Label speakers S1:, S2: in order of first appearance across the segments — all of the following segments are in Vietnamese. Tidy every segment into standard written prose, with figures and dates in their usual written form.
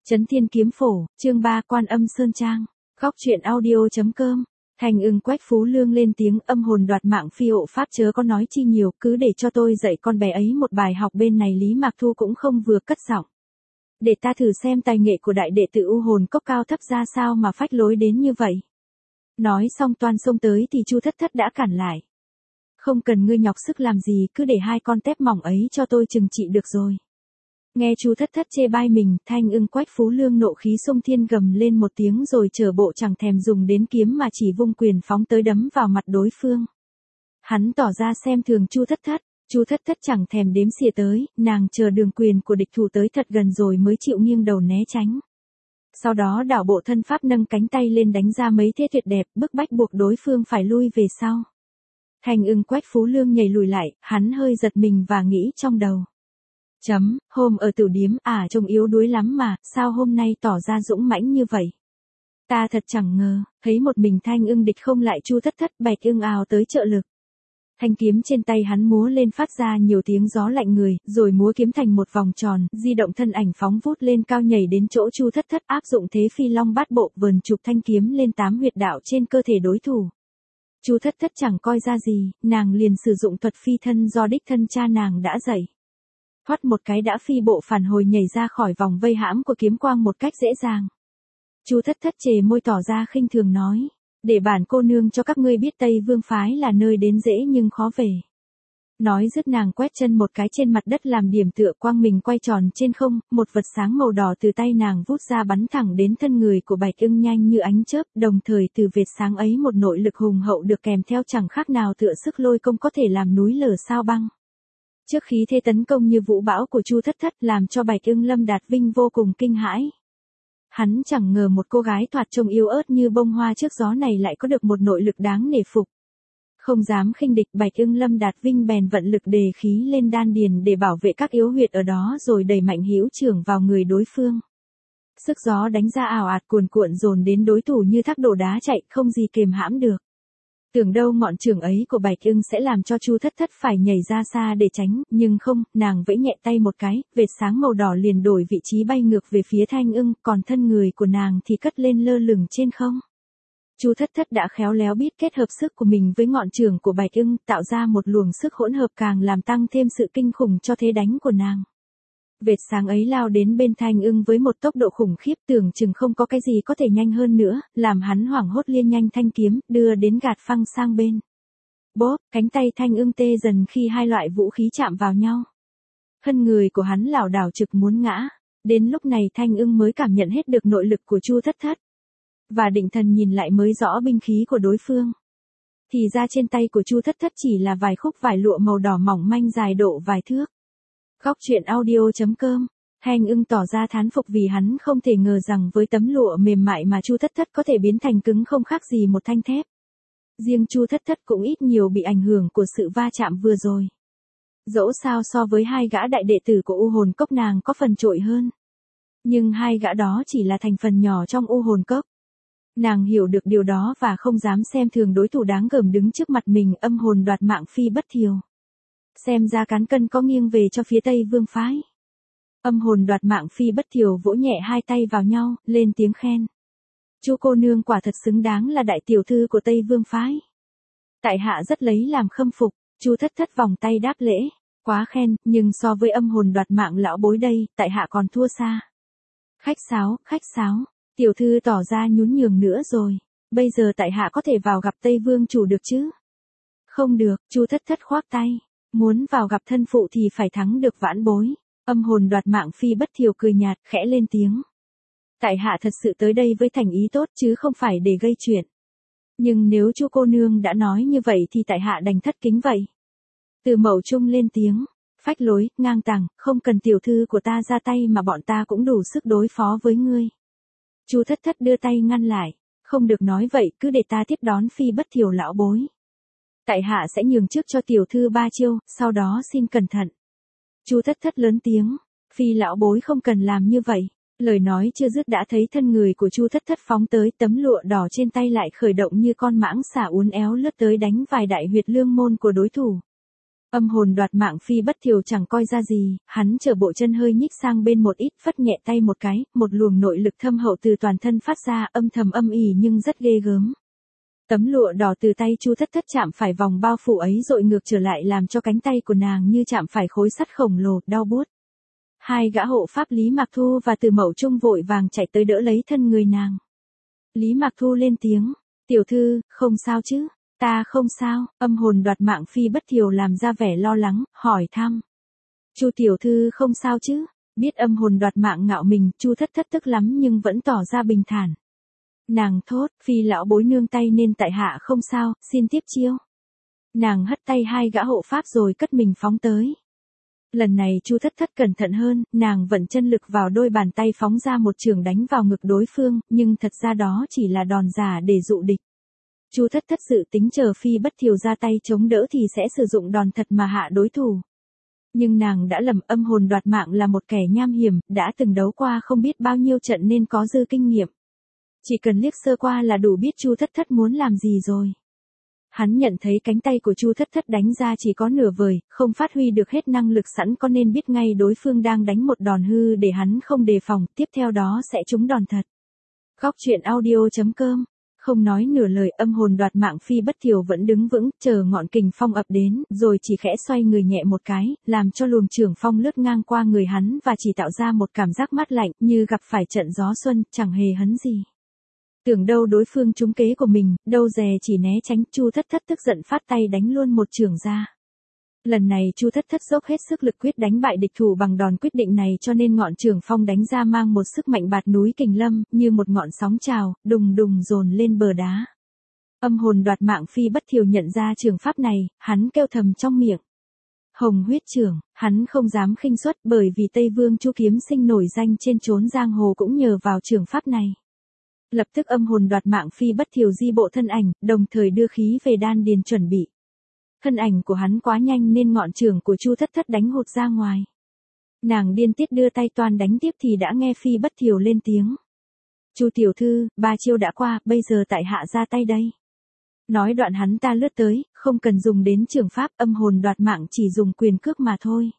S1: Chấn Thiên Kiếm Phổ, chương 3 Quan Âm Sơn Trang. Góc truyện audio.com. Thành Ưng Quách Phú Lương lên tiếng, âm hồn đoạt mạng phi hộ pháp chớ có nói chi nhiều, cứ để cho tôi dạy con bé ấy một bài học. Bên này Lý Mạc Thu cũng không vừa cất giọng. Để ta thử xem tài nghệ của đại đệ tử U Hồn Cốc cao thấp ra sao mà phách lối đến như vậy. Nói xong toan xông tới thì Chu Thất Thất đã cản lại. Không cần ngươi nhọc sức làm gì, cứ để hai con tép mỏng ấy cho tôi trừng trị được rồi. Nghe Chu Thất Thất chê bai mình, Thanh Ưng Quách Phú Lương nộ khí xông thiên gầm lên một tiếng rồi trở bộ chẳng thèm dùng đến kiếm mà chỉ vung quyền phóng tới đấm vào mặt đối phương. Hắn tỏ ra xem thường Chu Thất Thất, Chu Thất Thất chẳng thèm đếm xỉa tới, nàng chờ đường quyền của địch thủ tới thật gần rồi mới chịu nghiêng đầu né tránh. Sau đó đảo bộ thân pháp nâng cánh tay lên đánh ra mấy thế tuyệt đẹp, bức bách buộc đối phương phải lui về sau. Thanh Ưng Quách Phú Lương nhảy lùi lại, hắn hơi giật mình và nghĩ trong đầu. Hôm ở tử điếm, trông yếu đuối lắm mà, sao hôm nay tỏ ra dũng mãnh như vậy? Ta thật chẳng ngờ, thấy một mình Thanh Ưng địch không lại Chu Thất Thất, Bạch Ưng ào tới trợ lực. Thanh kiếm trên tay hắn múa lên phát ra nhiều tiếng gió lạnh người, rồi múa kiếm thành một vòng tròn, di động thân ảnh phóng vút lên cao nhảy đến chỗ Chu Thất Thất, áp dụng thế phi long bát bộ vờn chụp thanh kiếm lên 8 huyệt đạo trên cơ thể đối thủ. Chu Thất Thất chẳng coi ra gì, nàng liền sử dụng thuật phi thân do đích thân cha nàng đã dạy. Thoát một cái đã phi bộ phản hồi nhảy ra khỏi vòng vây hãm của kiếm quang một cách dễ dàng. Chu Thất Thất chề môi tỏ ra khinh thường nói, để bản cô nương cho các ngươi biết Tây Vương phái là nơi đến dễ nhưng khó về. Nói dứt nàng quét chân một cái trên mặt đất làm điểm tựa, quang mình quay tròn trên không, một vật sáng màu đỏ từ tay nàng vút ra bắn thẳng đến thân người của Bạch Ưng nhanh như ánh chớp, đồng thời từ vệt sáng ấy một nội lực hùng hậu được kèm theo chẳng khác nào tựa sức lôi công có thể làm núi lở sao băng. Trước khí thế tấn công như vũ bão của Chu Thất Thất làm cho Bạch Ưng Lâm Đạt Vinh vô cùng kinh hãi. Hắn chẳng ngờ một cô gái thoạt trông yếu ớt như bông hoa trước gió này lại có được một nội lực đáng nể phục. Không dám khinh địch, Bạch Ưng Lâm Đạt Vinh bèn vận lực đề khí lên đan điền để bảo vệ các yếu huyệt ở đó rồi đẩy mạnh hữu trưởng vào người đối phương. Sức gió đánh ra ào ạt cuồn cuộn dồn đến đối thủ như thác đổ đá chạy, không gì kềm hãm được. Tưởng đâu ngọn trường ấy của Bạch Ưng sẽ làm cho Chu Thất Thất phải nhảy ra xa để tránh, nhưng không, nàng vẫy nhẹ tay một cái, vệt sáng màu đỏ liền đổi vị trí bay ngược về phía Thanh Ưng, còn thân người của nàng thì cất lên lơ lửng trên không. Chu Thất Thất đã khéo léo biết kết hợp sức của mình với ngọn trường của Bạch Ưng, tạo ra một luồng sức hỗn hợp càng làm tăng thêm sự kinh khủng cho thế đánh của nàng. Vệt sáng ấy lao đến bên Thanh Ưng với một tốc độ khủng khiếp, tưởng chừng không có cái gì có thể nhanh hơn nữa, làm hắn hoảng hốt liên nhanh thanh kiếm, đưa đến gạt phăng sang bên. Bốp, cánh tay Thanh Ưng tê dần khi hai loại vũ khí chạm vào nhau. Thân người của hắn lảo đảo trực muốn ngã, đến lúc này Thanh Ưng mới cảm nhận hết được nội lực của Chu Thất Thất. Và định thần nhìn lại mới rõ binh khí của đối phương. Thì ra trên tay của Chu Thất Thất chỉ là vài khúc vải lụa màu đỏ mỏng manh dài độ vài thước. Góc truyện audio.com. Thanh Ưng tỏ ra thán phục vì hắn không thể ngờ rằng với tấm lụa mềm mại mà Chu Thất Thất có thể biến thành cứng không khác gì một thanh thép. Riêng Chu Thất Thất cũng ít nhiều bị ảnh hưởng của sự va chạm vừa rồi. Dẫu sao so với hai gã đại đệ tử của U Hồn Cốc nàng có phần trội hơn. Nhưng hai gã đó chỉ là thành phần nhỏ trong U Hồn Cốc. Nàng hiểu được điều đó và không dám xem thường đối thủ đáng gờm đứng trước mặt mình, âm hồn đoạt mạng phi bất thiều. Xem ra cán cân có nghiêng về cho phía Tây Vương phái. Âm hồn đoạt mạng phi bất thiều vỗ nhẹ hai tay vào nhau, lên tiếng khen. Chu cô nương quả thật xứng đáng là đại tiểu thư của Tây Vương phái. Tại hạ rất lấy làm khâm phục. Chu Thất Thất vòng tay đáp lễ. Quá khen, nhưng so với âm hồn đoạt mạng lão bối đây, tại hạ còn thua xa. Khách sáo. Tiểu thư tỏ ra nhún nhường nữa rồi. Bây giờ tại hạ có thể vào gặp Tây Vương chủ được chứ? Không được, Chu Thất Thất khoác tay. Muốn vào gặp thân phụ thì phải thắng được vãn bối. Âm hồn đoạt mạng phi bất thiều cười nhạt, khẽ lên tiếng. Tại hạ thật sự tới đây với thành ý tốt chứ không phải để gây chuyện. Nhưng nếu Chu cô nương đã nói như vậy thì tại hạ đành thất kính vậy. Từ Mậu Trung lên tiếng. Phách lối, ngang tàng, không cần tiểu thư của ta ra tay mà bọn ta cũng đủ sức đối phó với ngươi. Chu Thất Thất đưa tay ngăn lại. Không được nói vậy, cứ để ta tiếp đón phi bất thiều lão bối. Tại hạ sẽ nhường trước cho tiểu thư 3 chiêu, sau đó xin cẩn thận. Chu Thất Thất lớn tiếng, phi lão bối không cần làm như vậy. Lời nói chưa dứt đã thấy thân người của Chu Thất Thất phóng tới, tấm lụa đỏ trên tay lại khởi động như con mãng xà uốn éo lướt tới đánh vài đại huyệt lương môn của đối thủ. Âm hồn đoạt mạng Phi Bất Thiều chẳng coi ra gì, hắn chờ bộ chân hơi nhích sang bên một ít, phất nhẹ tay một cái, một luồng nội lực thâm hậu từ toàn thân phát ra, âm thầm âm ỉ nhưng rất ghê gớm. Tấm lụa đỏ từ tay Chu Thất Thất chạm phải vòng bao phủ ấy dội ngược trở lại làm cho cánh tay của nàng như chạm phải khối sắt khổng lồ, đau buốt. Hai gã hộ pháp Lý Mạc Thu và Từ Mậu Trung vội vàng chạy tới đỡ lấy thân người nàng. Lý Mạc Thu lên tiếng, tiểu thư, không sao chứ? Ta không sao. Âm hồn đoạt mạng Phi Bất Thiều làm ra vẻ lo lắng, hỏi thăm. Chu tiểu thư không sao chứ? Biết âm hồn đoạt mạng ngạo mình, Chu Thất Thất tức lắm nhưng vẫn tỏ ra bình thản. Nàng thốt, Phi lão bối nương tay nên tại hạ không sao, xin tiếp chiêu. Nàng hất tay hai gã hộ pháp rồi cất mình phóng tới. Lần này Chu Thất Thất cẩn thận hơn, nàng vận chân lực vào đôi bàn tay phóng ra một chưởng đánh vào ngực đối phương, nhưng thật ra đó chỉ là đòn giả để dụ địch. Chu Thất Thất dự tính chờ Phi Bất Thiều ra tay chống đỡ thì sẽ sử dụng đòn thật mà hạ đối thủ. Nhưng nàng đã lầm, âm hồn đoạt mạng là một kẻ nham hiểm, đã từng đấu qua không biết bao nhiêu trận nên có dư kinh nghiệm. Chỉ cần liếc sơ qua là đủ biết Chu Thất Thất muốn làm gì rồi. Hắn nhận thấy cánh tay của Chu Thất Thất đánh ra chỉ có nửa vời, không phát huy được hết năng lực sẵn có nên biết ngay đối phương đang đánh một đòn hư để hắn không đề phòng, tiếp theo đó sẽ trúng đòn thật. Góc truyện audio.com. Không nói nửa lời, âm hồn đoạt mạng Phi Bất Thiều vẫn đứng vững, chờ ngọn kình phong ập đến, rồi chỉ khẽ xoay người nhẹ một cái, làm cho luồng trưởng phong lướt ngang qua người hắn và chỉ tạo ra một cảm giác mát lạnh, như gặp phải trận gió xuân, chẳng hề hấn gì. Tưởng đâu đối phương trúng kế của mình, đâu dè chỉ né tránh, Chu Thất Thất tức giận phát tay đánh luôn một chưởng ra. Lần này Chu Thất Thất dốc hết sức lực quyết đánh bại địch thủ bằng đòn quyết định này cho nên ngọn chưởng phong đánh ra mang một sức mạnh bạt núi kình lâm, như một ngọn sóng trào, đùng đùng dồn lên bờ đá. Âm hồn đoạt mạng Phi Bất Thiều nhận ra trường pháp này, hắn kêu thầm trong miệng. Hồng huyết chưởng, hắn không dám khinh suất bởi vì Tây Vương Chu Kiếm Sinh nổi danh trên chốn giang hồ cũng nhờ vào trường pháp này. Lập tức âm hồn đoạt mạng Phi Bất Thiều di bộ thân ảnh, đồng thời đưa khí về đan điền chuẩn bị. Thân ảnh của hắn quá nhanh nên ngọn chưởng của Chu Thất Thất đánh hụt ra ngoài. Nàng điên tiết đưa tay toàn đánh tiếp thì đã nghe Phi Bất Thiều lên tiếng. Chu tiểu thư, 3 chiêu đã qua, bây giờ tại hạ ra tay đây. Nói đoạn hắn ta lướt tới, không cần dùng đến chưởng pháp, âm hồn đoạt mạng chỉ dùng quyền cước mà thôi.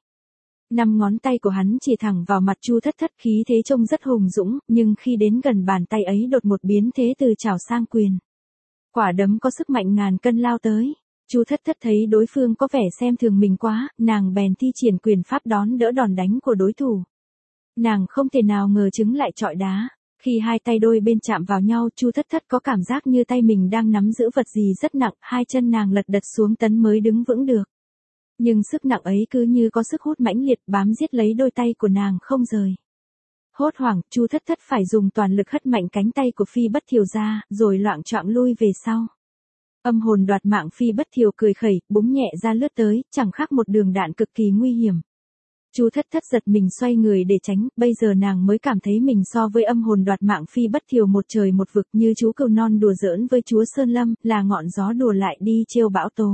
S1: 5 ngón tay của hắn chỉ thẳng vào mặt Chu Thất Thất, khí thế trông rất hùng dũng, nhưng khi đến gần bàn tay ấy đột một biến thế từ chảo sang quyền. Quả đấm có sức mạnh ngàn cân lao tới. Chu Thất Thất thấy đối phương có vẻ xem thường mình quá, nàng bèn thi triển quyền pháp đón đỡ đòn đánh của đối thủ. Nàng không thể nào ngờ chứng lại chọi đá. Khi hai tay đôi bên chạm vào nhau, Chu Thất Thất có cảm giác như tay mình đang nắm giữ vật gì rất nặng, hai chân nàng lật đật xuống tấn mới đứng vững được. Nhưng sức nặng ấy cứ như có sức hút mãnh liệt bám giết lấy đôi tay của nàng không rời. Hốt hoảng, Chu Thất Thất phải dùng toàn lực hất mạnh cánh tay của Phi Bất Thiều ra, rồi loạng choạng lui về sau. Âm hồn đoạt mạng Phi Bất Thiều cười khẩy, búng nhẹ ra lướt tới, chẳng khác một đường đạn cực kỳ nguy hiểm. Chu Thất Thất giật mình xoay người để tránh, bây giờ nàng mới cảm thấy mình so với âm hồn đoạt mạng Phi Bất Thiều một trời một vực, như chú cừu non đùa giỡn với chúa Sơn Lâm, là ngọn gió đùa lại đi trêu bão tố.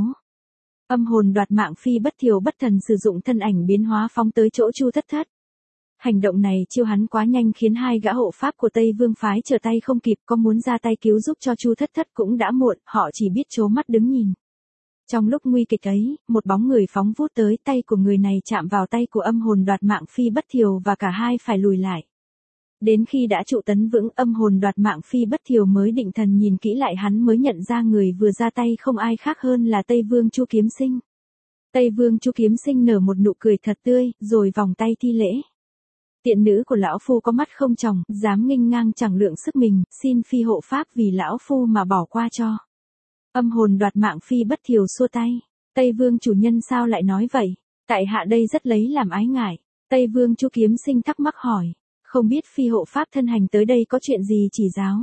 S1: Âm hồn đoạt mạng Phi Bất Thiều bất thần sử dụng thân ảnh biến hóa phóng tới chỗ Chu Thất Thất. Hành động này chiêu hắn quá nhanh khiến hai gã hộ pháp của Tây Vương phái trở tay không kịp, có muốn ra tay cứu giúp cho Chu Thất Thất cũng đã muộn, họ chỉ biết trố mắt đứng nhìn. Trong lúc nguy kịch ấy, một bóng người phóng vút tới, tay của người này chạm vào tay của âm hồn đoạt mạng Phi Bất Thiều và cả hai phải lùi lại. Đến khi đã trụ tấn vững, âm hồn đoạt mạng Phi Bất Thiều mới định thần nhìn kỹ lại, hắn mới nhận ra người vừa ra tay không ai khác hơn là Tây Vương Chu Kiếm Sinh. Tây Vương Chu Kiếm Sinh nở một nụ cười thật tươi, rồi vòng tay thi lễ. Tiện nữ của lão phu có mắt không tròng, dám nghênh ngang chẳng lượng sức mình, xin Phi hộ pháp vì lão phu mà bỏ qua cho. Âm hồn đoạt mạng Phi Bất Thiều xua tay. Tây Vương chủ nhân sao lại nói vậy? Tại hạ đây rất lấy làm ái ngại. Tây Vương Chu Kiếm Sinh thắc mắc hỏi. Không biết Phi hộ pháp thân hành tới đây có chuyện gì chỉ giáo?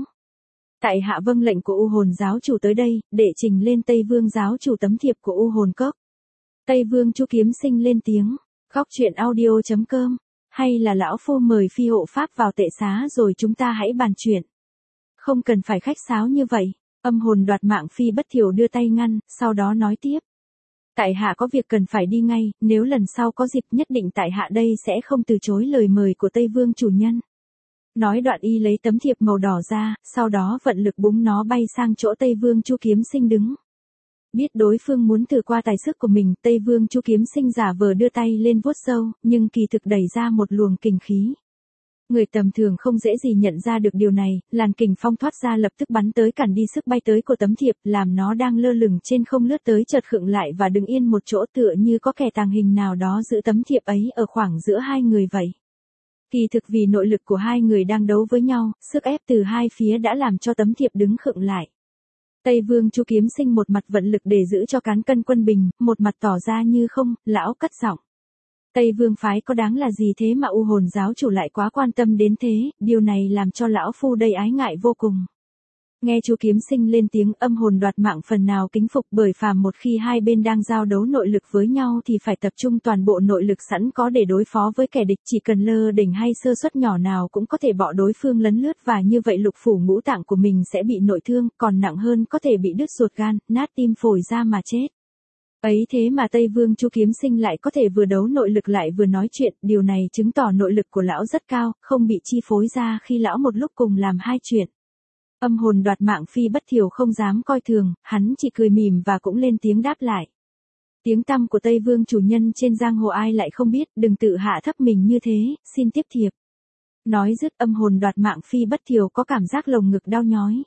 S1: Tại hạ vâng lệnh của U Hồn giáo chủ tới đây, để trình lên Tây Vương giáo chủ tấm thiệp của U Hồn cốc. Tây Vương Chu Kiếm Sinh lên tiếng. Góc truyện audio.com. Hay là lão phu mời Phi hộ pháp vào tệ xá rồi chúng ta hãy bàn chuyện. Không cần phải khách sáo như vậy. Âm hồn đoạt mạng Phi Bất Thiều đưa tay ngăn, sau đó nói tiếp. Tại hạ có việc cần phải đi ngay, nếu lần sau có dịp nhất định tại hạ đây sẽ không từ chối lời mời của Tây Vương chủ nhân. Nói đoạn y lấy tấm thiệp màu đỏ ra, sau đó vận lực búng nó bay sang chỗ Tây Vương Chu Kiếm Sinh đứng. Biết đối phương muốn thử qua tài sức của mình, Tây Vương Chu Kiếm Sinh giả vờ đưa tay lên vuốt sâu, nhưng kỳ thực đẩy ra một luồng kình khí. Người tầm thường không dễ gì nhận ra được điều này, làn kình phong thoát ra lập tức bắn tới cản đi sức bay tới của tấm thiệp, làm nó đang lơ lửng trên không lướt tới chợt khựng lại và đứng yên một chỗ tựa như có kẻ tàng hình nào đó giữ tấm thiệp ấy ở khoảng giữa hai người vậy. Kỳ thực vì nội lực của hai người đang đấu với nhau, sức ép từ hai phía đã làm cho tấm thiệp đứng khựng lại. Tây Vương Chu Kiếm Sinh một mặt vận lực để giữ cho cán cân quân bình, một mặt tỏ ra như không, lão cất giọng. Tây Vương phái có đáng là gì thế mà U Hồn giáo chủ lại quá quan tâm đến thế, điều này làm cho lão phu đây ái ngại vô cùng. Nghe Chu Kiếm Sinh lên tiếng, Âm Hồn Đoạt Mạng phần nào kính phục, bởi phàm một khi hai bên đang giao đấu nội lực với nhau thì phải tập trung toàn bộ nội lực sẵn có để đối phó với kẻ địch, chỉ cần lơ đỉnh hay sơ suất nhỏ nào cũng có thể bỏ đối phương lấn lướt và như vậy lục phủ ngũ tạng của mình sẽ bị nội thương, còn nặng hơn có thể bị đứt ruột gan, nát tim phổi ra mà chết. Ấy thế mà Tây Vương Chu Kiếm Sinh lại có thể vừa đấu nội lực lại vừa nói chuyện, điều này chứng tỏ nội lực của lão rất cao, không bị chi phối ra khi lão một lúc cùng làm hai chuyện. Âm Hồn Đoạt Mạng Phi Bất Thiều không dám coi thường, hắn chỉ cười mỉm và cũng lên tiếng đáp lại. Tiếng tăm của Tây Vương chủ nhân trên giang hồ ai lại không biết, đừng tự hạ thấp mình như thế, xin tiếp thiệp. Nói dứt, Âm Hồn Đoạt Mạng Phi Bất Thiều có cảm giác lồng ngực đau nhói.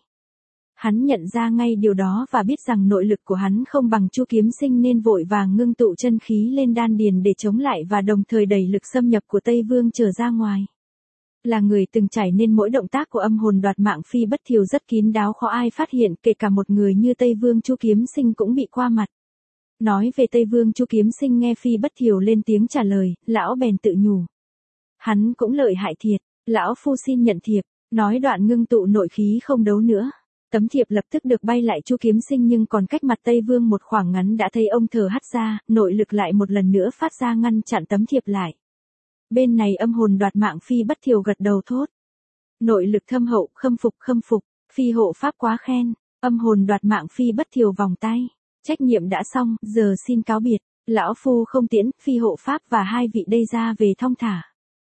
S1: Hắn nhận ra ngay điều đó và biết rằng nội lực của hắn không bằng Chu Kiếm Sinh nên vội vàng ngưng tụ chân khí lên đan điền để chống lại và đồng thời đẩy lực xâm nhập của Tây Vương trở ra ngoài. Là người từng trải nên mỗi động tác của Âm Hồn Đoạt Mạng Phi Bất Thiều rất kín đáo, khó ai phát hiện, kể cả một người như Tây Vương Chu Kiếm Sinh cũng bị qua mặt. Nói về Tây Vương Chu Kiếm Sinh nghe Phi Bất Thiều lên tiếng trả lời, lão bèn tự nhủ. Hắn cũng lợi hại thiệt, lão phu xin nhận thiệp, nói đoạn ngưng tụ nội khí không đấu nữa. Tấm thiệp lập tức được bay lại Chu Kiếm Sinh nhưng còn cách mặt Tây Vương một khoảng ngắn đã thấy ông thở hắt ra, nội lực lại một lần nữa phát ra ngăn chặn tấm thiệp lại. Bên này Âm Hồn Đoạt Mạng Phi Bất Thiều gật đầu thốt. Nội lực thâm hậu, khâm phục, phi hộ pháp quá khen. Âm Hồn Đoạt Mạng Phi Bất Thiều vòng tay. Trách nhiệm đã xong, giờ xin cáo biệt. Lão phu không tiễn, phi hộ pháp và hai vị đây ra về thong thả.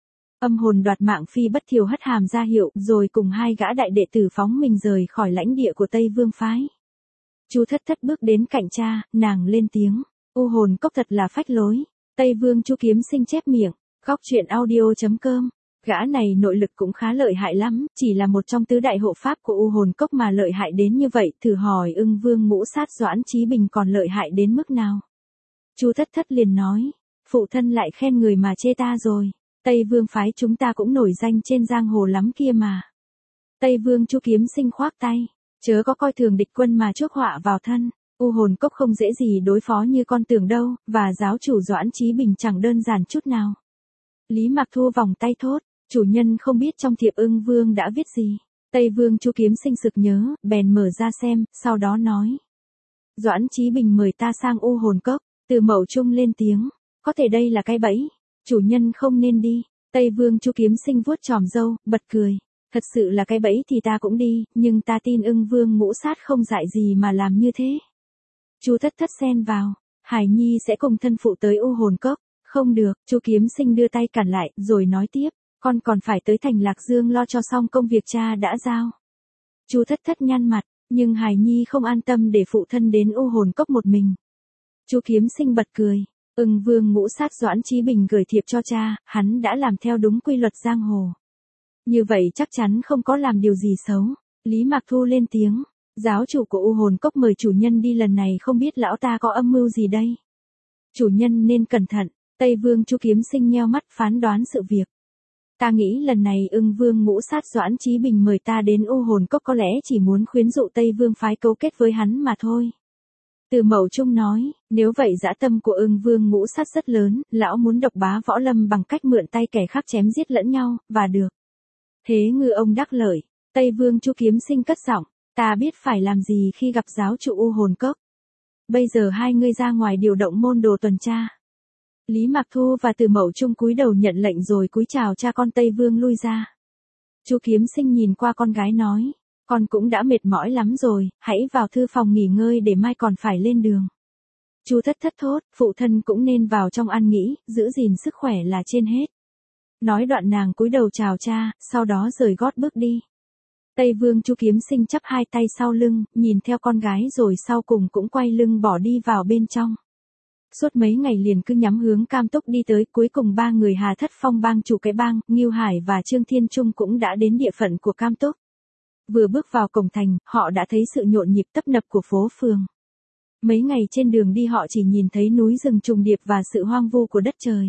S1: Âm Hồn Đoạt Mạng Phi Bất Thiều hất hàm ra hiệu, rồi cùng hai gã đại đệ tử phóng mình rời khỏi lãnh địa của Tây Vương phái. Chu Thất Thất bước đến cạnh cha, nàng lên tiếng, U Hồn Cốc thật là phách lối. Tây Vương Chu Kiếm Sinh chép miệng, Góc Truyện Audio.com. Gã này nội lực cũng khá lợi hại lắm, chỉ là một trong tứ đại hộ pháp của U Hồn Cốc mà lợi hại đến như vậy, thử hỏi Ưng Vương Ngũ Sát Doãn Chí Bình còn lợi hại đến mức nào. Chu Thất Thất liền nói, phụ thân lại khen người mà chê ta rồi. Tây Vương phái chúng ta cũng nổi danh trên giang hồ lắm kia mà. Tây Vương Chu Kiếm Sinh khoác tay, chớ có coi thường địch quân mà chuốc họa vào thân. U Hồn Cốc không dễ gì đối phó như con tưởng đâu, và giáo chủ Doãn Chí Bình chẳng đơn giản chút nào. Lý Mạc Thu vòng tay thốt, chủ nhân không biết trong thiệp Ưng Vương đã viết gì. Tây Vương Chu Kiếm Sinh sực nhớ, bèn mở ra xem, sau đó nói. Doãn Chí Bình mời ta sang U Hồn Cốc, Từ Mậu Trung lên tiếng, có thể đây là cái bẫy. Chủ nhân không nên đi. Tây Vương Chu Kiếm Sinh vuốt chòm râu, bật cười. Thật sự là cái bẫy thì ta cũng đi, nhưng ta tin Ưng Vương Ngũ Sát không dại gì mà làm như thế. Chu Thất Thất xen vào, Hải Nhi sẽ cùng thân phụ tới U Hồn Cốc. Không được, Chu Kiếm Sinh đưa tay cản lại, rồi nói tiếp, con còn phải tới thành Lạc Dương lo cho xong công việc cha đã giao. Chu Thất Thất nhăn mặt, nhưng Hải Nhi không an tâm để phụ thân đến U Hồn Cốc một mình. Chu Kiếm Sinh bật cười. Ưng Vương Ngũ Sát Doãn Chí Bình gửi thiệp cho cha, hắn đã làm theo đúng quy luật giang hồ. Như vậy chắc chắn không có làm điều gì xấu. Lý Mạc Thu lên tiếng, giáo chủ của U Hồn Cốc mời chủ nhân đi lần này không biết lão ta có âm mưu gì đây. Chủ nhân nên cẩn thận. Tây Vương Chu Kiếm Sinh nheo mắt phán đoán sự việc. Ta nghĩ lần này Ưng Vương Ngũ Sát Doãn Chí Bình mời ta đến U Hồn Cốc có lẽ chỉ muốn khuyến dụ Tây Vương phái cấu kết với hắn mà thôi. Từ Mậu Trung nói, nếu vậy dã tâm của Ưng Vương Ngũ Sát rất lớn, lão muốn độc bá võ lâm bằng cách mượn tay kẻ khác chém giết lẫn nhau, và được. Thế ngư ông đắc lợi. Tây Vương Chu Kiếm Sinh cất giọng, ta biết phải làm gì khi gặp giáo chủ U Hồn Cốc. Bây giờ hai ngươi ra ngoài điều động môn đồ tuần tra. Lý Mạc Thu và Từ Mậu Trung cúi đầu nhận lệnh rồi cúi chào cha con Tây Vương lui ra. Chu Kiếm Sinh nhìn qua con gái nói, con cũng đã mệt mỏi lắm rồi, hãy vào thư phòng nghỉ ngơi để mai còn phải lên đường. Chu Thất Thất thốt, phụ thân cũng nên vào trong ăn nghỉ, giữ gìn sức khỏe là trên hết. Nói đoạn nàng cúi đầu chào cha, sau đó rời gót bước đi. Tây Vương Chu Kiếm Sinh chắp hai tay sau lưng, nhìn theo con gái rồi sau cùng cũng quay lưng bỏ đi vào bên trong. Suốt mấy ngày liền cứ nhắm hướng Cam Túc đi tới, cuối cùng ba người Hà Thất Phong bang chủ cái bang, Ngưu Hải và Trương Thiên Trung cũng đã đến địa phận của Cam Túc. Vừa bước vào cổng thành, họ đã thấy sự nhộn nhịp tấp nập của phố phường. Mấy ngày trên đường đi họ chỉ nhìn thấy núi rừng trùng điệp và sự hoang vu của đất trời.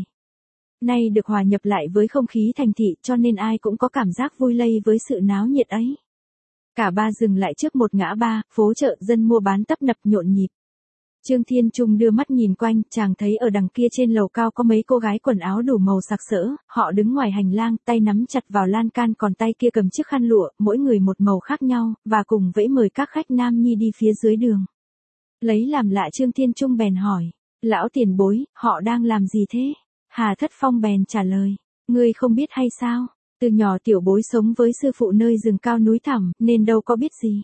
S1: Nay được hòa nhập lại với không khí thành thị cho nên ai cũng có cảm giác vui lây với sự náo nhiệt ấy. Cả ba dừng lại trước một ngã ba, phố chợ dân mua bán tấp nập nhộn nhịp. Trương Thiên Trung đưa mắt nhìn quanh, chàng thấy ở đằng kia trên lầu cao có mấy cô gái quần áo đủ màu sặc sỡ, họ đứng ngoài hành lang, tay nắm chặt vào lan can còn tay kia cầm chiếc khăn lụa, mỗi người một màu khác nhau, và cùng vẫy mời các khách nam nhi đi phía dưới đường. Lấy làm lạ Trương Thiên Trung bèn hỏi, lão tiền bối, họ đang làm gì thế? Hà Thất Phong bèn trả lời, ngươi không biết hay sao? Từ nhỏ tiểu bối sống với sư phụ nơi rừng cao núi thẳm, nên đâu có biết gì.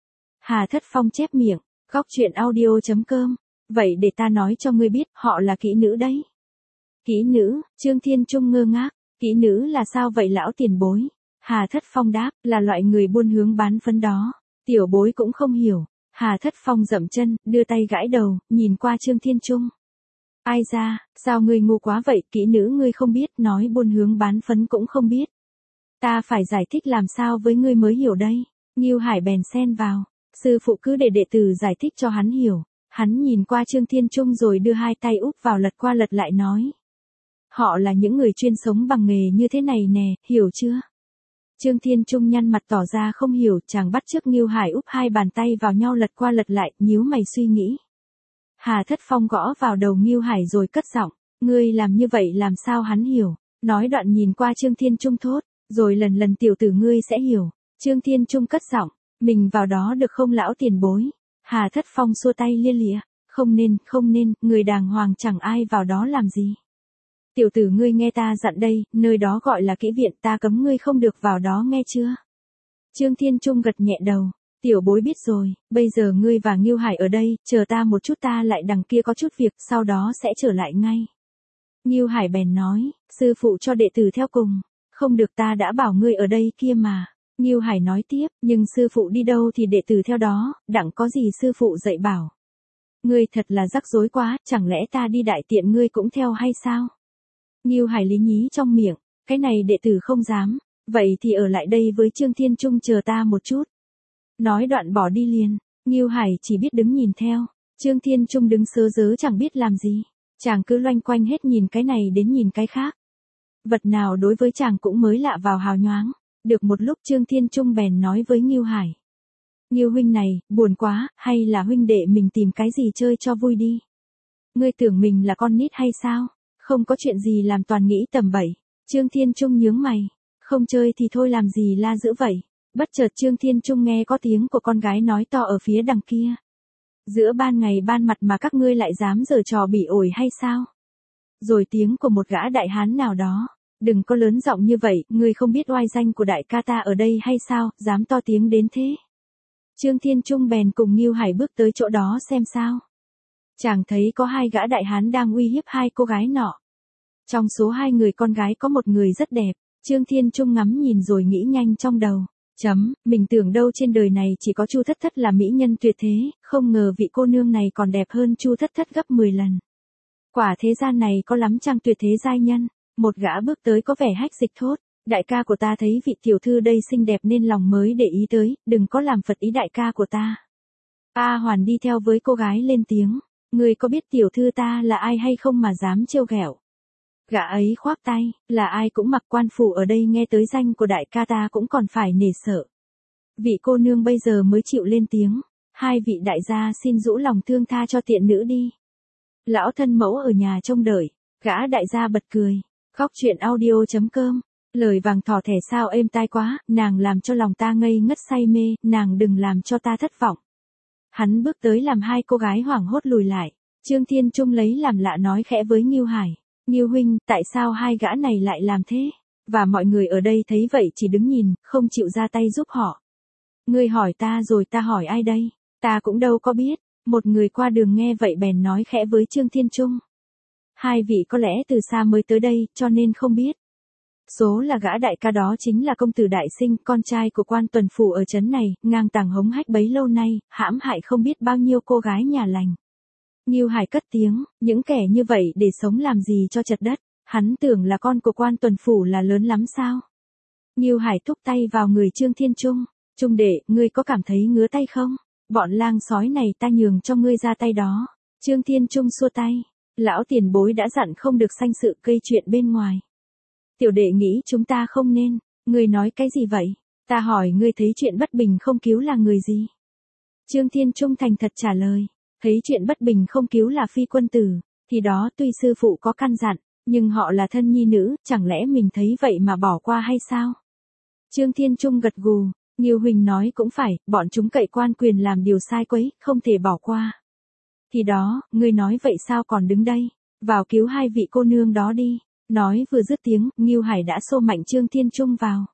S1: Hà Thất Phong chép miệng, góc chuyện audio.com. Vậy để ta nói cho ngươi biết, họ là kỹ nữ đấy. Kỹ nữ, Trương Thiên Trung ngơ ngác, kỹ nữ là sao vậy lão tiền bối? Hà Thất Phong đáp, là loại người buôn hướng bán phấn đó. Tiểu bối cũng không hiểu. Hà Thất Phong dậm chân, đưa tay gãi đầu, nhìn qua Trương Thiên Trung. Ai ra, sao ngươi ngu quá vậy, kỹ nữ ngươi không biết, nói buôn hướng bán phấn cũng không biết. Ta phải giải thích làm sao với ngươi mới hiểu đây. Ngưu Hải bèn xen vào, sư phụ cứ để đệ tử giải thích cho hắn hiểu. Hắn nhìn qua Trương Thiên Trung rồi đưa hai tay úp vào lật qua lật lại nói. Họ là những người chuyên sống bằng nghề như thế này nè, hiểu chưa? Trương Thiên Trung nhăn mặt tỏ ra không hiểu, chàng bắt chước Ngưu Hải úp hai bàn tay vào nhau lật qua lật lại, nhíu mày suy nghĩ. Hà Thất Phong gõ vào đầu Ngưu Hải rồi cất giọng, ngươi làm như vậy làm sao hắn hiểu? Nói đoạn nhìn qua Trương Thiên Trung thốt, rồi lần lần tiểu tử ngươi sẽ hiểu. Trương Thiên Trung cất giọng, mình vào đó được không lão tiền bối? Hà Thất Phong xua tay lia lịa, không nên, người đàng hoàng chẳng ai vào đó làm gì. Tiểu tử ngươi nghe ta dặn đây, nơi đó gọi là kỹ viện, ta cấm ngươi không được vào đó nghe chưa? Trương Thiên Trung gật nhẹ đầu, tiểu bối biết rồi, bây giờ ngươi và Ngưu Hải ở đây, chờ ta một chút ta lại đằng kia có chút việc, sau đó sẽ trở lại ngay. Ngưu Hải bèn nói, sư phụ cho đệ tử theo cùng, không được ta đã bảo ngươi ở đây kia mà. Ngưu Hải nói tiếp, nhưng sư phụ đi đâu thì đệ tử theo đó, đặng có gì sư phụ dạy bảo. Ngươi thật là rắc rối quá, chẳng lẽ ta đi đại tiện ngươi cũng theo hay sao? Ngưu Hải lý nhí trong miệng, cái này đệ tử không dám, vậy thì ở lại đây với Trương Thiên Trung chờ ta một chút. Nói đoạn bỏ đi liền, Ngưu Hải chỉ biết đứng nhìn theo, Trương Thiên Trung đứng sớ rớ chẳng biết làm gì, chàng cứ loanh quanh hết nhìn cái này đến nhìn cái khác. Vật nào đối với chàng cũng mới lạ vào hào nhoáng. Được một lúc Trương Thiên Trung bèn nói với Ngưu Hải. Ngưu huynh này, buồn quá, hay là huynh đệ mình tìm cái gì chơi cho vui đi. Ngươi tưởng mình là con nít hay sao? Không có chuyện gì làm toàn nghĩ tầm bậy. Trương Thiên Trung nhướng mày. Không chơi thì thôi làm gì la dữ vậy. Bất chợt Trương Thiên Trung nghe có tiếng của con gái nói to ở phía đằng kia. Giữa ban ngày ban mặt mà các ngươi lại dám giở trò bỉ ổi hay sao? Rồi tiếng của một gã đại hán nào đó. Đừng có lớn giọng như vậy, ngươi không biết oai danh của đại ca ta ở đây hay sao, dám to tiếng đến thế. Trương Thiên Trung bèn cùng Ngưu Hải bước tới chỗ đó xem sao. Chàng thấy có hai gã đại hán đang uy hiếp hai cô gái nọ. Trong số hai người con gái có một người rất đẹp, Trương Thiên Trung ngắm nhìn rồi nghĩ nhanh trong đầu. Mình tưởng đâu trên đời này chỉ có Chu Thất Thất là mỹ nhân tuyệt thế, không ngờ vị cô nương này còn đẹp hơn Chu Thất Thất gấp 10 lần. Quả thế gian này có lắm chăng tuyệt thế giai nhân. Một gã bước tới có vẻ hách dịch thốt, đại ca của ta thấy vị tiểu thư đây xinh đẹp nên lòng mới để ý tới, đừng có làm phật ý đại ca của ta. A Hoàn đi theo với cô gái lên tiếng, ngươi có biết tiểu thư ta là ai hay không mà dám trêu ghẹo? Gã ấy khoác tay, là ai cũng mặc quan phủ ở đây nghe tới danh của đại ca ta cũng còn phải nể sợ. Vị cô nương bây giờ mới chịu lên tiếng, hai vị đại gia xin rũ lòng thương tha cho tiện nữ đi. Lão thân mẫu ở nhà trông đợi, gã đại gia bật cười. Góc chuyện audio.com, lời vàng thỏ thẻ sao êm tai quá, nàng làm cho lòng ta ngây ngất say mê, nàng đừng làm cho ta thất vọng. Hắn bước tới làm hai cô gái hoảng hốt lùi lại, Trương Thiên Trung lấy làm lạ nói khẽ với Ngưu Hải, Ngưu huynh, tại sao hai gã này lại làm thế? Và mọi người ở đây thấy vậy chỉ đứng nhìn, không chịu ra tay giúp họ. Ngươi hỏi ta rồi ta hỏi ai đây? Ta cũng đâu có biết, một người qua đường nghe vậy bèn nói khẽ với Trương Thiên Trung. Hai vị có lẽ từ xa mới tới đây, cho nên không biết. Số là gã đại ca đó chính là công tử Đại Sinh, con trai của quan tuần phủ ở trấn này, ngang tàng hống hách bấy lâu nay, hãm hại không biết bao nhiêu cô gái nhà lành. Ngưu Hải cất tiếng, những kẻ như vậy để sống làm gì cho chật đất, hắn tưởng là con của quan tuần phủ là lớn lắm sao? Ngưu Hải thúc tay vào người Trương Thiên Trung, Trung đệ, ngươi có cảm thấy ngứa tay không? Bọn lang sói này ta nhường cho ngươi ra tay đó. Trương Thiên Trung xua tay, lão tiền bối đã dặn không được sanh sự gây chuyện bên ngoài. Tiểu đệ nghĩ chúng ta không nên, ngươi nói cái gì vậy? Ta hỏi ngươi thấy chuyện bất bình không cứu là người gì? Trương Thiên Trung thành thật trả lời, thấy chuyện bất bình không cứu là phi quân tử, thì đó tuy sư phụ có căn dặn, nhưng họ là thân nhi nữ, chẳng lẽ mình thấy vậy mà bỏ qua hay sao? Trương Thiên Trung gật gù, Ngưu Huỳnh nói cũng phải, bọn chúng cậy quan quyền làm điều sai quấy, không thể bỏ qua. Thì đó, ngươi nói vậy sao còn đứng đây, vào cứu hai vị cô nương đó đi. Nói vừa dứt tiếng, Ngưu Hải đã xô mạnh Trương Thiên Trung vào.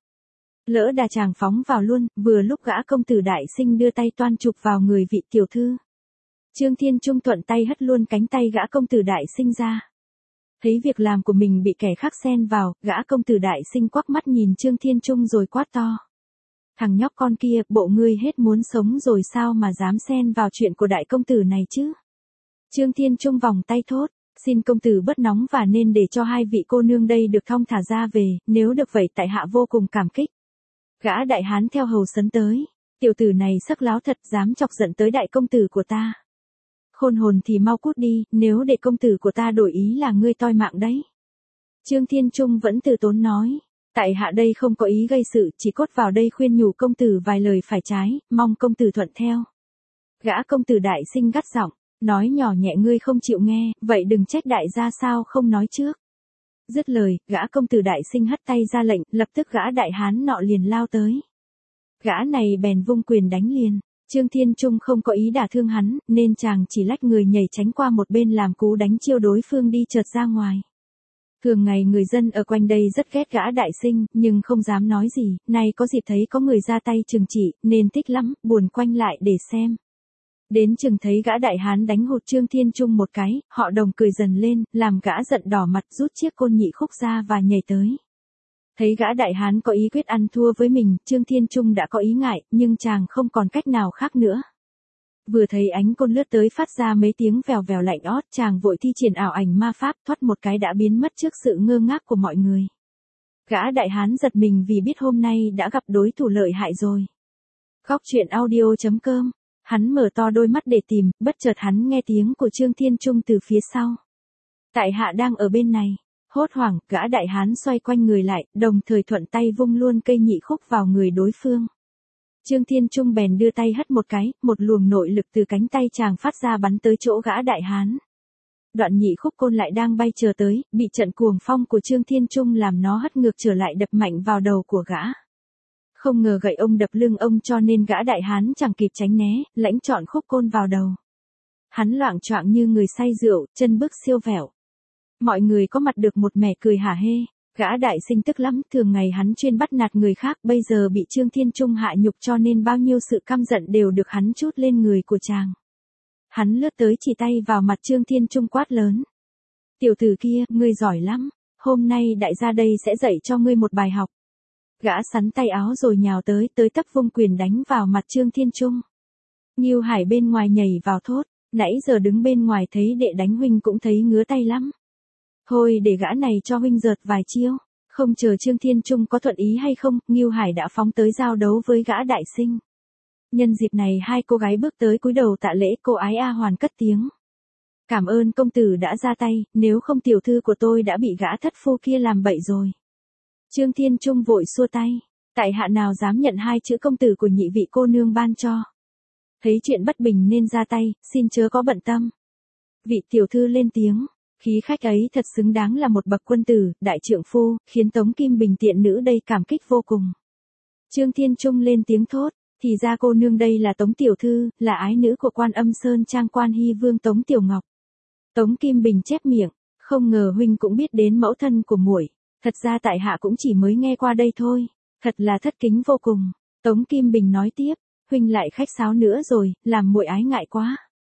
S1: Lỡ đà chàng phóng vào luôn, vừa lúc gã công tử Đại Sinh đưa tay toan chụp vào người vị tiểu thư. Trương Thiên Trung thuận tay hất luôn cánh tay gã công tử Đại Sinh ra. Thấy việc làm của mình bị kẻ khác xen vào, gã công tử Đại Sinh quắc mắt nhìn Trương Thiên Trung rồi quát to. Thằng nhóc con kia, bộ ngươi hết muốn sống rồi sao mà dám xen vào chuyện của đại công tử này chứ? Trương Thiên Trung vòng tay thốt. Xin công tử bớt nóng và nên để cho hai vị cô nương đây được thong thả ra về, nếu được vậy tại hạ vô cùng cảm kích. Gã đại hán theo hầu sấn tới, tiểu tử này sắc láo thật dám chọc giận tới đại công tử của ta. Khôn hồn thì mau cút đi, nếu để công tử của ta đổi ý là ngươi toi mạng đấy. Trương Thiên Trung vẫn từ tốn nói, tại hạ đây không có ý gây sự, chỉ cốt vào đây khuyên nhủ công tử vài lời phải trái, mong công tử thuận theo. Gã công tử Đại Sinh gắt giọng. Nói nhỏ nhẹ ngươi không chịu nghe, vậy đừng trách đại gia sao không nói trước. Dứt lời, gã công tử Đại Sinh hất tay ra lệnh, lập tức gã đại hán nọ liền lao tới. Gã này bèn vung quyền đánh liền, Trương Thiên Trung không có ý đả thương hắn, nên chàng chỉ lách người nhảy tránh qua một bên làm cú đánh chiêu đối phương đi chợt ra ngoài. Thường ngày người dân ở quanh đây rất ghét gã Đại Sinh, nhưng không dám nói gì, nay có dịp thấy có người ra tay trừng trị, nên thích lắm, buồn quanh lại để xem. Đến chừng thấy gã đại hán đánh hụt Trương Thiên Trung một cái, họ đồng cười dần lên, làm gã giận đỏ mặt rút chiếc côn nhị khúc ra và nhảy tới. Thấy gã đại hán có ý quyết ăn thua với mình, Trương Thiên Trung đã có ý ngại, nhưng chàng không còn cách nào khác nữa. Vừa thấy ánh côn lướt tới phát ra mấy tiếng vèo vèo lạnh ót, chàng vội thi triển ảo ảnh ma pháp thoát một cái đã biến mất trước sự ngơ ngác của mọi người. Gã đại hán giật mình vì biết hôm nay đã gặp đối thủ lợi hại rồi. Góc truyện audio.com. Hắn mở to đôi mắt để tìm, bất chợt hắn nghe tiếng của Trương Thiên Trung từ phía sau. Tại hạ đang ở bên này. Hốt hoảng, gã đại hán xoay quanh người lại, đồng thời thuận tay vung luôn cây nhị khúc vào người đối phương. Trương Thiên Trung bèn đưa tay hất một cái, một luồng nội lực từ cánh tay chàng phát ra bắn tới chỗ gã đại hán. Đoạn nhị khúc côn lại đang bay chờ tới, bị trận cuồng phong của Trương Thiên Trung làm nó hất ngược trở lại đập mạnh vào đầu của gã. Không ngờ gậy ông đập lưng ông cho nên gã đại hán chẳng kịp tránh né, lãnh trọn khúc côn vào đầu. Hắn loạng choạng như người say rượu, chân bước siêu vẹo. Mọi người có mặt được một mẻ cười hả hê, gã Đại Sinh tức lắm, thường ngày hắn chuyên bắt nạt người khác, bây giờ bị Trương Thiên Trung hạ nhục cho nên bao nhiêu sự căm giận đều được hắn trút lên người của chàng. Hắn lướt tới chỉ tay vào mặt Trương Thiên Trung quát lớn. Tiểu tử kia, ngươi giỏi lắm, hôm nay đại gia đây sẽ dạy cho ngươi một bài học. Gã sắn tay áo rồi nhào tới tấp vung quyền đánh vào mặt Trương Thiên Trung. Ngưu Hải bên ngoài nhảy vào thốt, nãy giờ đứng bên ngoài thấy đệ đánh huynh cũng thấy ngứa tay lắm. Thôi để gã này cho huynh dợt vài chiêu, không chờ Trương Thiên Trung có thuận ý hay không, Ngưu Hải đã phóng tới giao đấu với gã Đại Sinh. Nhân dịp này hai cô gái bước tới cúi đầu tạ lễ, cô ái A Hoàn cất tiếng. Cảm ơn công tử đã ra tay, nếu không tiểu thư của tôi đã bị gã thất phu kia làm bậy rồi. Trương Thiên Trung vội xua tay, tại hạ nào dám nhận hai chữ công tử của nhị vị cô nương ban cho. Thấy chuyện bất bình nên ra tay, xin chớ có bận tâm. Vị tiểu thư lên tiếng, khí khách ấy thật xứng đáng là một bậc quân tử, đại trượng phu, khiến Tống Kim Bình tiện nữ đây cảm kích vô cùng. Trương Thiên Trung lên tiếng thốt, thì ra cô nương đây là Tống tiểu thư, là ái nữ của Quan Âm Sơn Trang Quan Hy Vương Tống Tiểu Ngọc. Tống Kim Bình chép miệng, không ngờ huynh cũng biết đến mẫu thân của muội. Thật ra tại hạ cũng chỉ mới nghe qua đây thôi, thật là thất kính vô cùng. Tống Kim Bình nói tiếp, huynh lại khách sáo nữa rồi, làm muội ái ngại quá.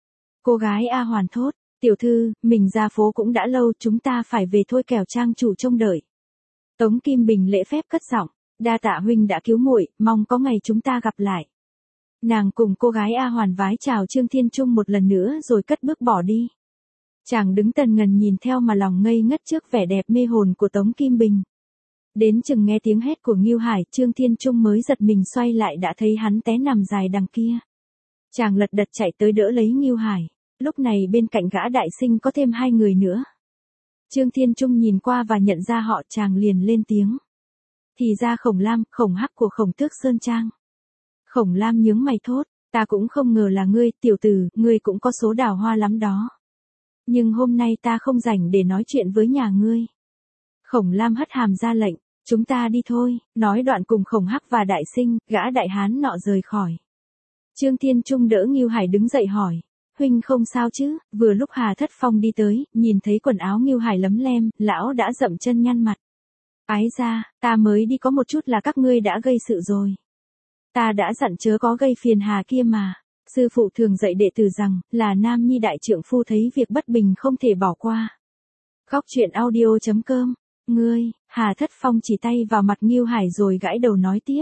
S1: Cô gái A Hoàn thốt, tiểu thư, mình ra phố cũng đã lâu, chúng ta phải về thôi kẻo trang chủ trông đợi. Tống Kim Bình lễ phép cất giọng, đa tạ huynh đã cứu muội, mong có ngày chúng ta gặp lại. Nàng cùng cô gái A Hoàn vái chào Trương Thiên Trung một lần nữa rồi cất bước bỏ đi. Chàng đứng tần ngần nhìn theo mà lòng ngây ngất trước vẻ đẹp mê hồn của Tống Kim Bình. Đến chừng nghe tiếng hét của Ngưu Hải, Trương Thiên Trung mới giật mình xoay lại đã thấy hắn té nằm dài đằng kia. Chàng lật đật chạy tới đỡ lấy Ngưu Hải, lúc này bên cạnh gã đại sinh có thêm 2 người nữa. Trương Thiên Trung nhìn qua và nhận ra họ, chàng liền lên tiếng. Thì ra Khổng Lam, Khổng Hắc của Khổng Tước Sơn Trang. Khổng Lam nhướng mày thốt, ta cũng không ngờ là ngươi, tiểu tử, ngươi cũng có số đào hoa lắm đó. Nhưng hôm nay ta không rảnh để nói chuyện với nhà ngươi. Khổng Lam hất hàm ra lệnh, chúng ta đi thôi, nói đoạn cùng Khổng Hắc và đại sinh, gã đại hán nọ rời khỏi. Trương Thiên Trung đỡ Ngưu Hải đứng dậy hỏi, huynh không sao chứ? Vừa lúc Hà Thất Phong đi tới, nhìn thấy quần áo Ngưu Hải lấm lem, lão đã dậm chân nhăn mặt. Ái ra, ta mới đi có một chút là các ngươi đã gây sự rồi. Ta đã dặn chớ có gây phiền hà kia mà. Sư phụ thường dạy đệ tử rằng, là nam nhi đại trượng phu thấy việc bất bình không thể bỏ qua. Góc truyện audio.com. Ngươi, Hà Thất Phong chỉ tay vào mặt Ngưu Hải rồi gãi đầu nói tiếp.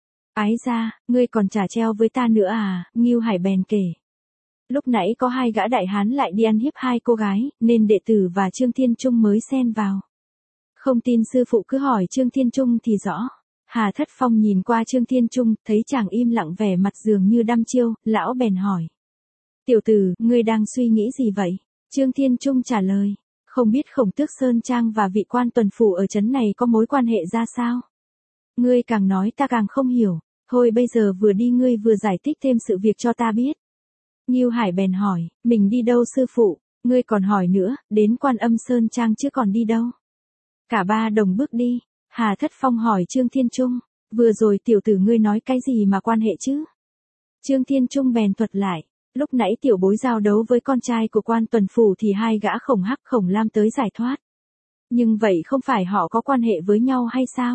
S1: Ái ra, ngươi còn trả treo với ta nữa à? Ngưu Hải bèn kể. Lúc nãy có 2 gã đại hán lại đi ăn hiếp 2 cô gái, nên đệ tử và Trương Thiên Trung mới xen vào. Không tin sư phụ cứ hỏi Trương Thiên Trung thì rõ. Hà Thất Phong nhìn qua Trương Thiên Trung, thấy chàng im lặng vẻ mặt dường như đăm chiêu, lão bèn hỏi. Tiểu tử, ngươi đang suy nghĩ gì vậy? Trương Thiên Trung trả lời. Không biết Khổng Tước Sơn Trang và vị quan tuần phủ ở trấn này có mối quan hệ ra sao? Ngươi càng nói ta càng không hiểu. Thôi bây giờ vừa đi ngươi vừa giải thích thêm sự việc cho ta biết. Ngưu Hải bèn hỏi, mình đi đâu sư phụ? Ngươi còn hỏi nữa, đến Quan Âm Sơn Trang chứ còn đi đâu? Cả 3 đồng bước đi. Hà Thất Phong hỏi Trương Thiên Trung, vừa rồi tiểu tử ngươi nói cái gì mà quan hệ chứ? Trương Thiên Trung bèn thuật lại, lúc nãy tiểu bối giao đấu với con trai của quan tuần phủ thì 2 gã Khổng Hắc Khổng Lam tới giải thoát. Nhưng vậy không phải họ có quan hệ với nhau hay sao?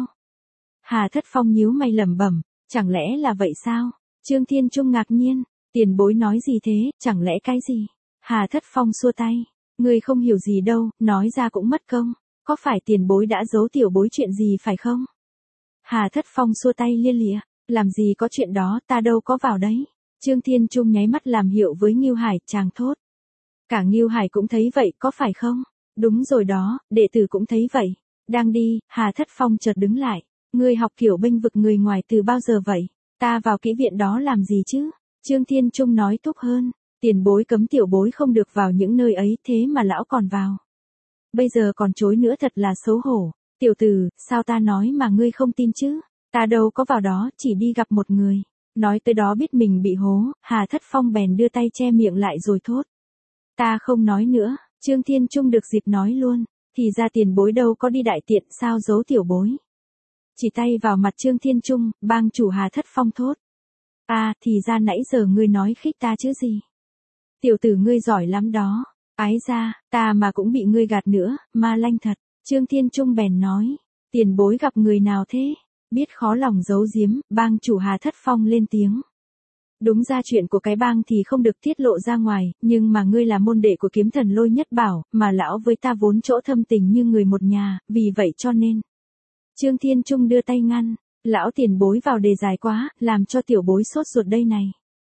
S1: Hà Thất Phong nhíu mày lẩm bẩm, chẳng lẽ là vậy sao? Trương Thiên Trung ngạc nhiên, tiền bối nói gì thế, chẳng lẽ cái gì? Hà Thất Phong xua tay, ngươi không hiểu gì đâu, nói ra cũng mất công. Có phải tiền bối đã giấu tiểu bối chuyện gì phải không? Hà Thất Phong xua tay lia lịa, làm gì có chuyện đó, ta đâu có vào đấy. Trương Thiên Trung nháy mắt làm hiệu với Ngưu Hải, chàng thốt. Cả Ngưu Hải cũng thấy vậy, có phải không? Đúng rồi đó, đệ tử cũng thấy vậy. Đang đi, Hà Thất Phong chợt đứng lại. Ngươi học kiểu bênh vực người ngoài từ bao giờ vậy? Ta vào kỹ viện đó làm gì chứ? Trương Thiên Trung nói thúc hơn. Tiền bối cấm tiểu bối không được vào những nơi ấy, thế mà lão còn vào. Bây giờ còn chối nữa thật là xấu hổ. Tiểu tử, sao ta nói mà ngươi không tin chứ? Ta đâu có vào đó, chỉ đi gặp một người. Nói tới đó biết mình bị hố, Hà Thất Phong bèn đưa tay che miệng lại rồi thốt. Ta không nói nữa, Trương Thiên Trung được dịp nói luôn. Thì ra tiền bối đâu có đi đại tiện, sao giấu tiểu bối? Chỉ tay vào mặt Trương Thiên Trung, bang chủ Hà Thất Phong thốt. À, thì ra nãy giờ ngươi nói khích ta chứ gì? Tiểu tử ngươi giỏi lắm đó. Ái ra, ta mà cũng bị ngươi gạt nữa, ma lanh thật. Trương Thiên Trung bèn nói, tiền bối gặp người nào thế? Biết khó lòng giấu giếm, bang chủ Hà Thất Phong lên tiếng. Đúng ra chuyện của cái bang thì không được tiết lộ ra ngoài, nhưng mà ngươi là môn đệ của kiếm thần Lôi Nhất Bảo, mà lão với ta vốn chỗ thâm tình như người một nhà, vì vậy cho nên. Trương Thiên Trung đưa tay ngăn, lão tiền bối vào đề dài quá, làm cho tiểu bối sốt ruột đây này.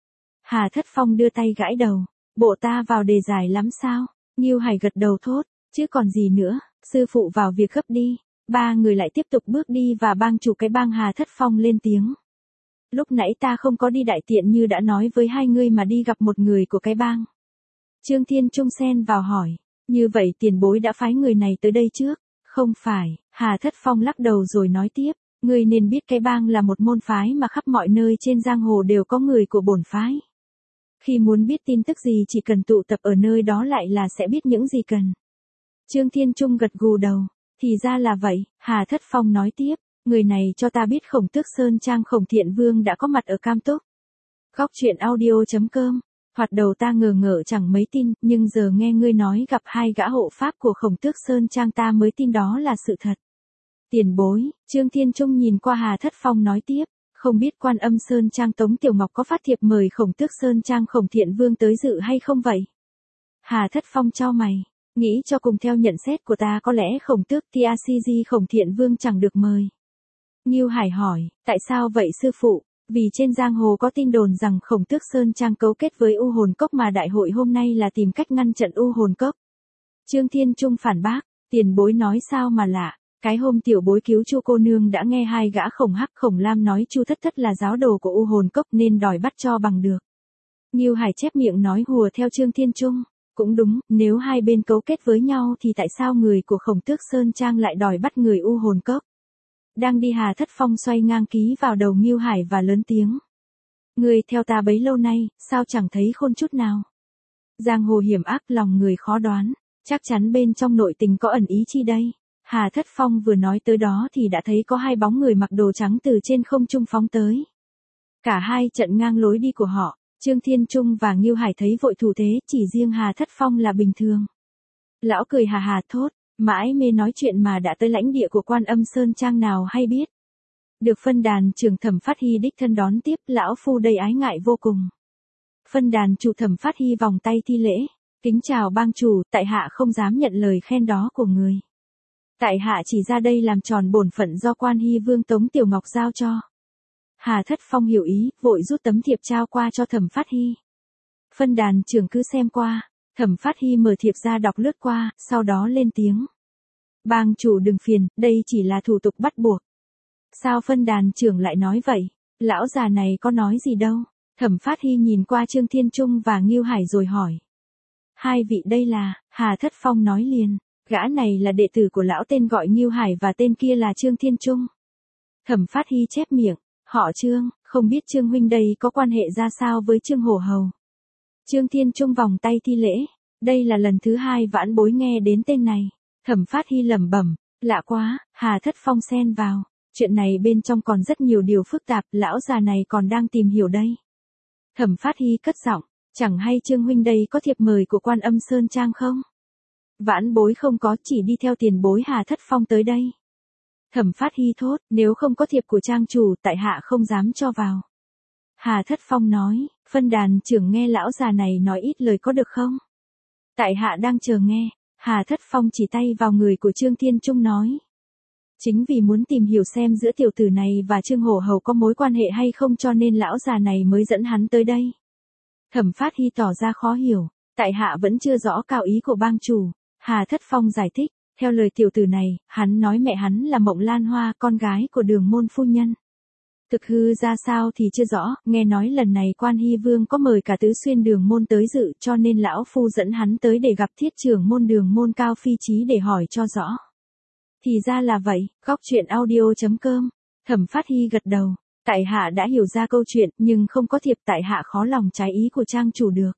S1: Hà Thất Phong đưa tay gãi đầu. Bộ ta vào đề dài lắm sao? Ngưu Hải gật đầu thốt, chứ còn gì nữa, sư phụ vào việc gấp đi. 3 người lại tiếp tục bước đi và bang chủ cái bang Hà Thất Phong lên tiếng. Lúc nãy ta không có đi đại tiện như đã nói với 2 ngươi mà đi gặp một người của cái bang. Trương Thiên Trung xen vào hỏi, như vậy tiền bối đã phái người này tới đây trước? Không phải, Hà Thất Phong lắc đầu rồi nói tiếp, ngươi nên biết cái bang là một môn phái mà khắp mọi nơi trên giang hồ đều có người của bổn phái. Khi muốn biết tin tức gì chỉ cần tụ tập ở nơi đó lại là sẽ biết những gì cần. Trương Thiên Trung gật gù đầu. Thì ra là vậy, Hà Thất Phong nói tiếp. Người này cho ta biết Khổng Tước Sơn Trang Khổng Thiện Vương đã có mặt ở Cam Túc. Góc truyện audio.com. Thoạt đầu ta ngờ ngợ chẳng mấy tin, nhưng giờ nghe ngươi nói gặp 2 gã hộ pháp của Khổng Tước Sơn Trang ta mới tin đó là sự thật. Tiền bối, Trương Thiên Trung nhìn qua Hà Thất Phong nói tiếp. Không biết Quan Âm Sơn Trang Tống Tiểu Ngọc có phát thiệp mời Khổng Tước Sơn Trang Khổng Thiện Vương tới dự hay không vậy? Hà Thất Phong chau mày. Nghĩ cho cùng theo nhận xét của ta có lẽ Khổng Tước TRCG Khổng Thiện Vương chẳng được mời. Ngưu Hải hỏi, tại sao vậy sư phụ? Vì trên giang hồ có tin đồn rằng Khổng Tước Sơn Trang cấu kết với U Hồn Cốc mà đại hội hôm nay là tìm cách ngăn trận U Hồn Cốc. Trương Thiên Trung phản bác, tiền bối nói sao mà lạ. Cái hôm tiểu bối cứu Chu cô nương đã nghe hai gã Khổng Hắc Khổng Lam nói Chu Thất Thất là giáo đồ của U Hồn Cốc nên đòi bắt cho bằng được. Ngưu Hải chép miệng nói hùa theo Trương Thiên Trung. Cũng đúng, nếu hai bên cấu kết với nhau thì tại sao người của Khổng Tước Sơn Trang lại đòi bắt người U Hồn Cốc? Đang đi Hà Thất Phong xoay ngang ký vào đầu Ngưu Hải và lớn tiếng. Người theo ta bấy lâu nay, sao chẳng thấy khôn chút nào? Giang hồ hiểm ác lòng người khó đoán, chắc chắn bên trong nội tình có ẩn ý chi đây. Hà Thất Phong vừa nói tới đó thì đã thấy có hai bóng người mặc đồ trắng từ trên không trung phóng tới. Cả hai chặn ngang lối đi của họ, Trương Thiên Trung và Ngưu Hải thấy vội thủ thế, chỉ riêng Hà Thất Phong là bình thường. Lão cười hà hà thốt, mãi mê nói chuyện mà đã tới lãnh địa của Quan Âm Sơn Trang nào hay biết. Được phân đàn trưởng Thẩm Phát Hy đích thân đón tiếp, lão phu đầy ái ngại vô cùng. Phân đàn chủ Thẩm Phát Hy vòng tay thi lễ, kính chào bang chủ, tại hạ không dám nhận lời khen đó của người. Tại hạ chỉ ra đây làm tròn bổn phận do Quan Hy Vương Tống Tiểu Ngọc giao cho. Hà Thất Phong hiểu ý, vội rút tấm thiệp trao qua cho Thẩm Phát Hy. Phân đàn trưởng cứ xem qua, Thẩm Phát Hy mở thiệp ra đọc lướt qua, sau đó lên tiếng. Bang chủ đừng phiền, đây chỉ là thủ tục bắt buộc. Sao phân đàn trưởng lại nói vậy? Lão già này có nói gì đâu? Thẩm Phát Hy nhìn qua Trương Thiên Trung và Ngưu Hải rồi hỏi. Hai vị đây là, Hà Thất Phong nói liền, gã này là đệ tử của lão tên gọi Ngưu Hải và tên kia là Trương Thiên Trung. Thẩm Phát Hy chép miệng, họ Trương, không biết Trương huynh đây có quan hệ ra sao với Trương Hổ Hầu. Trương Thiên Trung vòng tay thi lễ, đây là lần thứ hai vãn bối nghe đến tên này. Thẩm Phát Hy lẩm bẩm, lạ quá, Hà Thất Phong xen vào, chuyện này bên trong còn rất nhiều điều phức tạp, lão già này còn đang tìm hiểu đây. Thẩm Phát Hy cất giọng, chẳng hay Trương huynh đây có thiệp mời của Quan Âm Sơn Trang không? Vãn bối không có, chỉ đi theo tiền bối Hà Thất Phong tới đây. Thẩm Phát Hy thốt, nếu không có thiệp của trang chủ, tại hạ không dám cho vào. Hà Thất Phong nói, phân đàn trưởng nghe lão già này nói ít lời có được không? Tại hạ đang chờ nghe. Hà Thất Phong chỉ tay vào người của Trương Thiên Trung nói. Chính vì muốn tìm hiểu xem giữa tiểu tử này và Trương Hổ Hầu có mối quan hệ hay không cho nên lão già này mới dẫn hắn tới đây. Thẩm Phát Hy tỏ ra khó hiểu, tại hạ vẫn chưa rõ cao ý của bang chủ. Hà Thất Phong giải thích, theo lời tiểu tử này, hắn nói mẹ hắn là Mộng Lan Hoa, con gái của Đường môn phu nhân. Thực hư ra sao thì chưa rõ, nghe nói lần này Quan Hy Vương có mời cả tứ xuyên Đường môn tới dự cho nên lão phu dẫn hắn tới để gặp thiết trưởng môn Đường môn Cao Phi Chí để hỏi cho rõ. Thì ra là vậy, góc chuyện audio.com. Thẩm Phát Hy gật đầu, tại hạ đã hiểu ra câu chuyện nhưng không có thiệp tại hạ khó lòng trái ý của trang chủ được.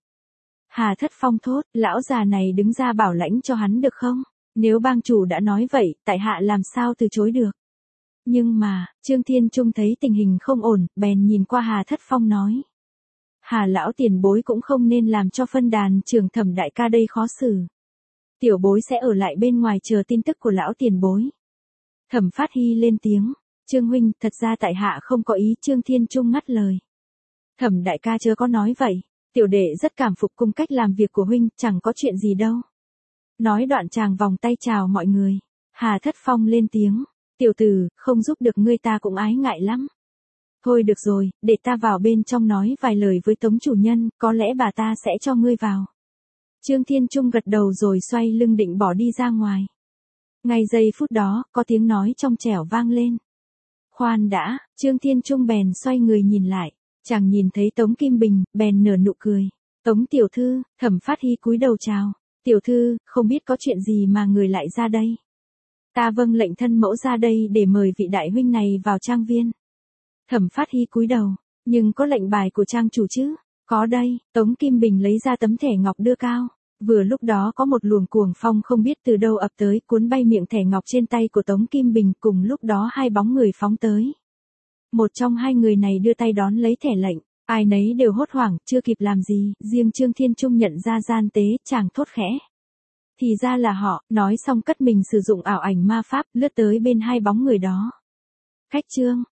S1: Hà Thất Phong thốt, lão già này đứng ra bảo lãnh cho hắn được không? Nếu bang chủ đã nói vậy, tại hạ làm sao từ chối được? Nhưng mà, Trương Thiên Trung thấy tình hình không ổn, bèn nhìn qua Hà Thất Phong nói. Hà lão tiền bối cũng không nên làm cho phân đàn trưởng Thẩm đại ca đây khó xử. Tiểu bối sẽ ở lại bên ngoài chờ tin tức của lão tiền bối. Thẩm Phát Hy lên tiếng, Trương huynh, thật ra tại hạ không có ý. Trương Thiên Trung ngắt lời. Thẩm đại ca chớ có nói vậy, tiểu đệ rất cảm phục cung cách làm việc của huynh, chẳng có chuyện gì đâu. Nói đoạn chàng vòng tay chào mọi người. Hà Thất Phong lên tiếng, tiểu tử, không giúp được ngươi ta cũng ái ngại lắm. Thôi được rồi, để ta vào bên trong nói vài lời với Tống chủ nhân, có lẽ bà ta sẽ cho ngươi vào. Trương Thiên Trung gật đầu rồi xoay lưng định bỏ đi ra ngoài. Ngay giây phút đó, có tiếng nói trong trẻo vang lên. Khoan đã, Trương Thiên Trung bèn xoay người nhìn lại, chàng nhìn thấy Tống Kim Bình, bèn nở nụ cười. Tống tiểu thư, Thẩm Phát Hy cúi đầu chào. Tiểu thư, không biết có chuyện gì mà người lại ra đây. Ta vâng lệnh thân mẫu ra đây để mời vị đại huynh này vào trang viên. Thẩm Phát Hy cúi đầu, nhưng có lệnh bài của trang chủ chứ? Có đây, Tống Kim Bình lấy ra tấm thẻ ngọc đưa cao. Vừa lúc đó có một luồng cuồng phong không biết từ đâu ập tới, cuốn bay miệng thẻ ngọc trên tay của Tống Kim Bình, cùng lúc đó hai bóng người phóng tới. Một trong hai người này đưa tay đón lấy thẻ lệnh, ai nấy đều hốt hoảng, chưa kịp làm gì, riêng Trương Thiên Trung nhận ra gian tế, chàng thốt khẽ. Thì ra là họ, nói xong cất mình sử dụng ảo ảnh ma pháp, lướt tới bên hai bóng người đó. Khách Trương,